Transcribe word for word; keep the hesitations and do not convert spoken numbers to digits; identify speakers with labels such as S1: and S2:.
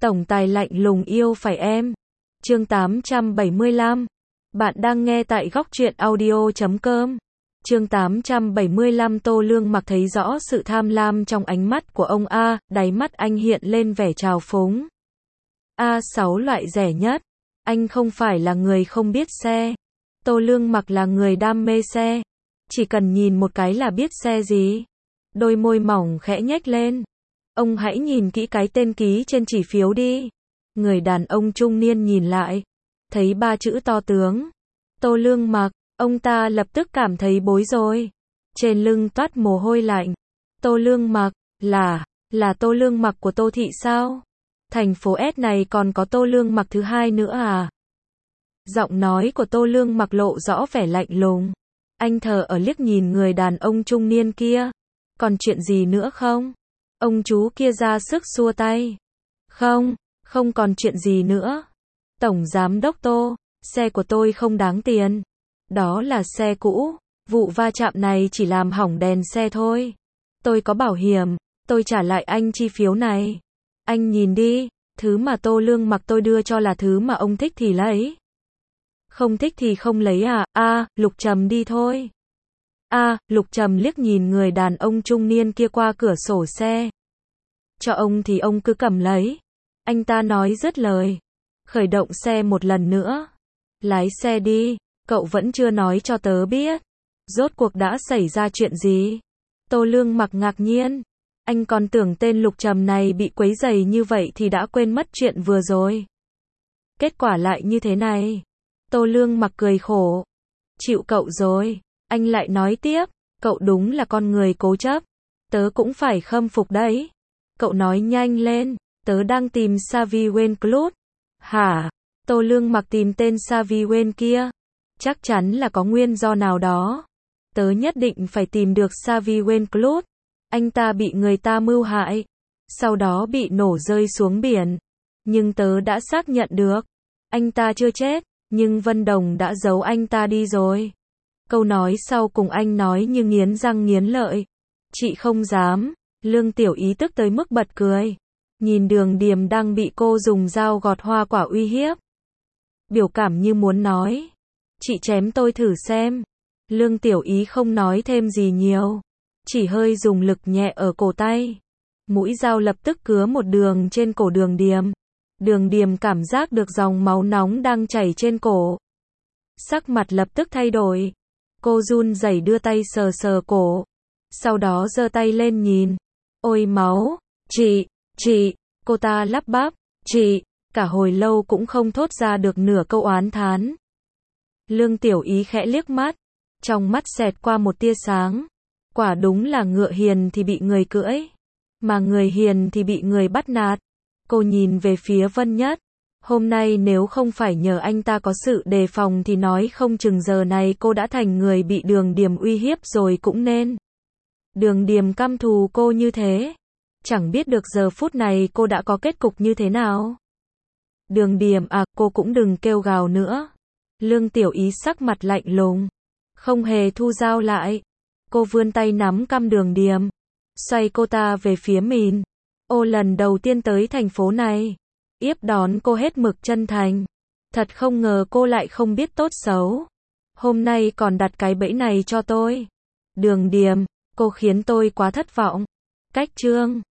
S1: Tổng tài lạnh lùng yêu phải em. Chương tám trăm bảy mươi lăm. Bạn đang nghe tại góc truyện audio chấm com. Chương tám trăm bảy mươi lăm. Tô Lương Mặc thấy rõ sự tham lam trong ánh mắt của ông A, đáy mắt anh hiện lên vẻ trào phúng. A sáu loại rẻ nhất. Anh không phải là người không biết xe. Tô Lương Mặc là người đam mê xe. Chỉ cần nhìn một cái là biết xe gì. Đôi môi mỏng khẽ nhếch lên. Ông hãy nhìn kỹ cái tên ký trên chỉ phiếu đi. Người đàn ông trung niên nhìn lại. Thấy ba chữ to tướng. Tô Lương Mặc, ông ta lập tức cảm thấy bối rối. Trên lưng toát mồ hôi lạnh. Tô Lương Mặc, là, là Tô Lương Mặc của Tô Thị sao? Thành phố S này còn có Tô Lương Mặc thứ hai nữa à? Giọng nói của Tô Lương Mặc lộ rõ vẻ lạnh lùng. Anh thờ ở liếc nhìn người đàn ông trung niên kia. Còn chuyện gì nữa không? Ông chú kia ra sức xua tay. Không, không còn chuyện gì nữa. Tổng giám đốc Tô, xe của tôi không đáng tiền. Đó là xe cũ, vụ va chạm này chỉ làm hỏng đèn xe thôi. Tôi có bảo hiểm, tôi trả lại anh chi phiếu này. Anh nhìn đi, thứ mà Tô Lương Mặc tôi đưa cho là thứ mà ông thích thì lấy. Không thích thì không lấy à? A, à, Lục Trầm đi thôi. A, à, Lục Trầm liếc nhìn người đàn ông trung niên kia qua cửa sổ xe. Cho ông thì ông cứ cầm lấy. Anh ta nói dứt lời. Khởi động xe một lần nữa. Lái xe đi, cậu vẫn chưa nói cho tớ biết. Rốt cuộc đã xảy ra chuyện gì? Tô Lương Mặc ngạc nhiên. Anh còn tưởng tên Lục Trầm này bị quấy rầy như vậy thì đã quên mất chuyện vừa rồi. Kết quả lại như thế này. Tô Lương Mặc cười khổ. Chịu cậu rồi. Anh lại nói tiếp. Cậu đúng là con người cố chấp. Tớ cũng phải khâm phục đấy. Cậu nói nhanh lên. Tớ đang tìm Savi Wenclut. Hả? Tô Lương Mặc tìm tên Savi Wen kia. Chắc chắn là có nguyên do nào đó. Tớ nhất định phải tìm được Savi Wenclut. Anh ta bị người ta mưu hại. Sau đó bị nổ rơi xuống biển. Nhưng tớ đã xác nhận được. Anh ta chưa chết. Nhưng Vân Đồng đã giấu anh ta đi rồi. Câu nói sau cùng anh nói như nghiến răng nghiến lợi. Chị không dám. Lương Tiểu Ý tức tới mức bật cười. Nhìn Đường Điềm đang bị cô dùng dao gọt hoa quả uy hiếp. Biểu cảm như muốn nói. Chị chém tôi thử xem. Lương Tiểu Ý không nói thêm gì nhiều. Chỉ hơi dùng lực nhẹ ở cổ tay. Mũi dao lập tức cứa một đường trên cổ Đường Điềm. Đường Điềm cảm giác được dòng máu nóng đang chảy trên cổ. Sắc mặt lập tức thay đổi. Cô run rẩy đưa tay sờ sờ cổ. Sau đó giơ tay lên nhìn. Ôi máu, chị, chị, cô ta lắp bắp, chị, cả hồi lâu cũng không thốt ra được nửa câu oán thán. Lương Tiểu Ý khẽ liếc mắt. Trong mắt xẹt qua một tia sáng. Quả đúng là ngựa hiền thì bị người cưỡi. Mà người hiền thì bị người bắt nạt. Cô nhìn về phía Vân Nhất. Hôm nay nếu không phải nhờ anh ta có sự đề phòng thì nói không chừng giờ này cô đã thành người bị Đường Điềm uy hiếp rồi cũng nên. Đường Điềm căm thù cô như thế. Chẳng biết được giờ phút này cô đã có kết cục như thế nào. Đường Điềm à, cô cũng đừng kêu gào nữa. Lương Tiểu Ý sắc mặt lạnh lùng. Không hề thu dao lại. Cô vươn tay nắm cằm Đường Điềm. Xoay cô ta về phía mình. Ô lần đầu tiên tới thành phố này. Yếp đón cô hết mực chân thành. Thật không ngờ cô lại không biết tốt xấu. Hôm nay còn đặt cái bẫy này cho tôi. Đường Điềm, cô khiến tôi quá thất vọng. Cách chương